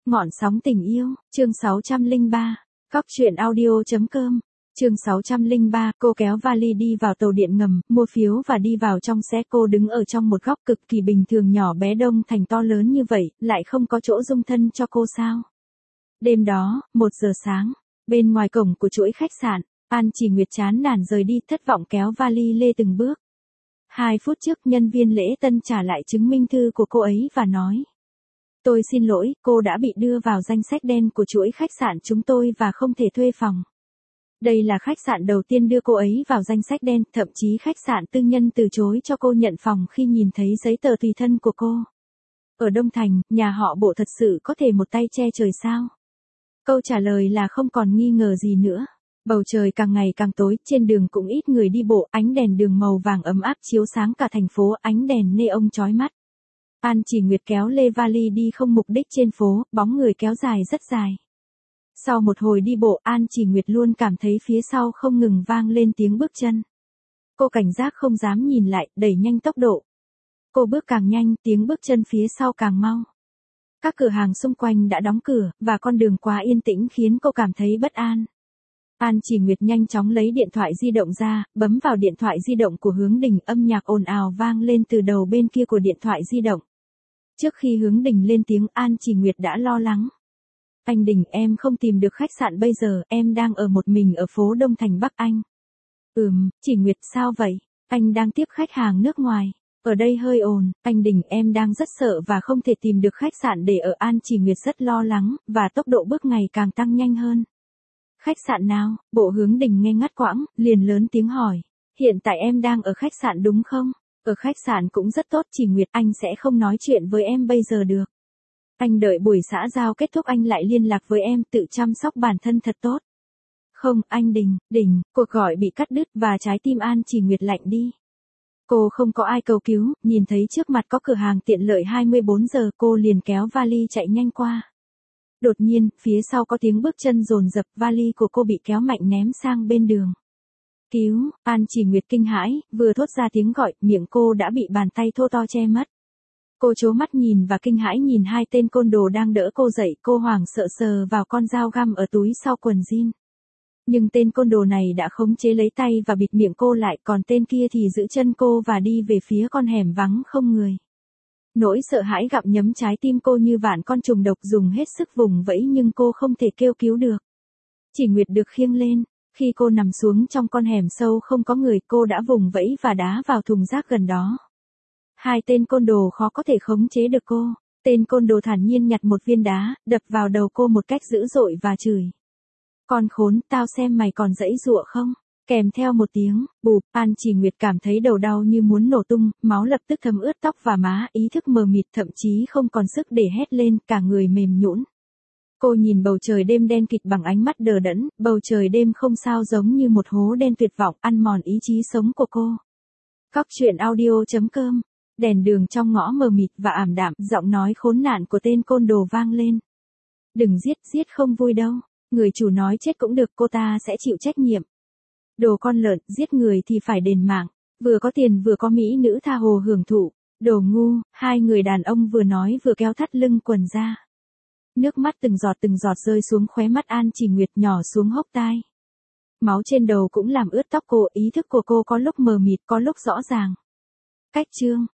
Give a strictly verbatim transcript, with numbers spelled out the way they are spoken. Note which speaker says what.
Speaker 1: Ngọn sóng tình yêu, chương sáu trăm lẻ ba, Cóc truyện audio chấm com. Chương sáu trăm lẻ ba, cô kéo vali đi vào tàu điện ngầm, mua phiếu và đi vào trong xe. Cô đứng ở trong một góc cực kỳ bình thường, nhỏ bé đông thành to lớn như vậy, lại không có chỗ dung thân cho cô sao? Đêm đó, một giờ sáng, bên ngoài cổng của chuỗi khách sạn, An Chỉ Nguyệt chán nản rời đi, thất vọng kéo vali lê từng bước. Hai phút trước, nhân viên lễ tân trả lại chứng minh thư của cô ấy và nói: "Tôi xin lỗi, cô đã bị đưa vào danh sách đen của chuỗi khách sạn chúng tôi và không thể thuê phòng." Đây là khách sạn đầu tiên đưa cô ấy vào danh sách đen, thậm chí khách sạn tư nhân từ chối cho cô nhận phòng khi nhìn thấy giấy tờ tùy thân của cô. Ở Đông Thành, nhà họ Bộ thật sự có thể một tay che trời sao? Câu trả lời là không còn nghi ngờ gì nữa. Bầu trời càng ngày càng tối, trên đường cũng ít người đi bộ, ánh đèn đường màu vàng ấm áp chiếu sáng cả thành phố, ánh đèn neon chói mắt. An Chỉ Nguyệt kéo lê vali đi không mục đích trên phố, bóng người kéo dài rất dài. Sau một hồi đi bộ, An Chỉ Nguyệt luôn cảm thấy phía sau không ngừng vang lên tiếng bước chân. Cô cảnh giác không dám nhìn lại, đẩy nhanh tốc độ. Cô bước càng nhanh, tiếng bước chân phía sau càng mau. Các cửa hàng xung quanh đã đóng cửa, và con đường quá yên tĩnh khiến cô cảm thấy bất an. An Chỉ Nguyệt nhanh chóng lấy điện thoại di động ra, bấm vào điện thoại di động của Hướng Đình, âm nhạc ồn ào vang lên từ đầu bên kia của điện thoại di động. Trước khi Hướng Đình lên tiếng, An Chỉ Nguyệt đã lo lắng. "Anh Đình, em không tìm được khách sạn bây giờ, em đang ở một mình ở phố Đông Thành Bắc Anh." "Ừm, Chỉ Nguyệt, sao vậy?" "Anh đang tiếp khách hàng nước ngoài. Ở đây hơi ồn." "Anh Đình, em đang rất sợ và không thể tìm được khách sạn để ở." An Chỉ Nguyệt rất lo lắng, và tốc độ bước ngày càng tăng nhanh hơn. "Khách sạn nào?" Bộ Hướng Đình nghe ngắt quãng, liền lớn tiếng hỏi. "Hiện tại em đang ở khách sạn đúng không?" "Ở khách sạn cũng rất tốt Chỉ Nguyệt, anh sẽ không nói chuyện với em bây giờ được. Anh đợi buổi xã giao kết thúc anh lại liên lạc với em, tự chăm sóc bản thân thật tốt." "Không, anh Đình, Đình." Cuộc gọi bị cắt đứt và trái tim An Chỉ Nguyệt lạnh đi. Cô không có ai cầu cứu, nhìn thấy trước mặt có cửa hàng tiện lợi hai mươi bốn giờ, cô liền kéo vali chạy nhanh qua. Đột nhiên, phía sau có tiếng bước chân dồn dập, vali của cô bị kéo mạnh ném sang bên đường. "Cứu!" An Chỉ Nguyệt kinh hãi, vừa thốt ra tiếng gọi, miệng cô đã bị bàn tay thô to che mất. Cô trố mắt nhìn và kinh hãi nhìn hai tên côn đồ đang đỡ cô dậy, cô hoảng sợ sờ vào con dao găm ở túi sau quần jean. Nhưng tên côn đồ này đã khống chế lấy tay và bịt miệng cô lại, còn tên kia thì giữ chân cô và đi về phía con hẻm vắng không người. Nỗi sợ hãi gặm nhấm trái tim cô như vạn con trùng độc, dùng hết sức vùng vẫy nhưng cô không thể kêu cứu được. Chỉ Nguyệt được khiêng lên. Khi cô nằm xuống trong con hẻm sâu không có người, cô đã vùng vẫy và đá vào thùng rác gần đó. Hai tên côn đồ khó có thể khống chế được cô. Tên côn đồ thản nhiên nhặt một viên đá, đập vào đầu cô một cách dữ dội và chửi: "Con khốn, tao xem mày còn giãy giụa không?" Kèm theo một tiếng bụp, An Chỉ Nguyệt cảm thấy đầu đau như muốn nổ tung, máu lập tức thấm ướt tóc và má, ý thức mờ mịt, thậm chí không còn sức để hét lên, cả người mềm nhũn. Cô nhìn bầu trời đêm đen kịt bằng ánh mắt đờ đẫn, bầu trời đêm không sao giống như một hố đen tuyệt vọng, ăn mòn ý chí sống của cô. Cóc truyện audio chấm com. Đèn đường trong ngõ mờ mịt và ảm đạm, giọng nói khốn nạn của tên côn đồ vang lên. "Đừng giết, giết không vui đâu. Người chủ nói chết cũng được, cô ta sẽ chịu trách nhiệm. Đồ con lợn, giết người thì phải đền mạng. Vừa có tiền vừa có mỹ nữ tha hồ hưởng thụ. Đồ ngu." Hai người đàn ông vừa nói vừa kéo thắt lưng quần ra. Nước mắt từng giọt từng giọt rơi xuống khóe mắt An Chỉ Nguyệt, nhỏ xuống hốc tai. Máu trên đầu cũng làm ướt tóc cô, ý thức của cô có lúc mờ mịt, có lúc rõ ràng. Cách chương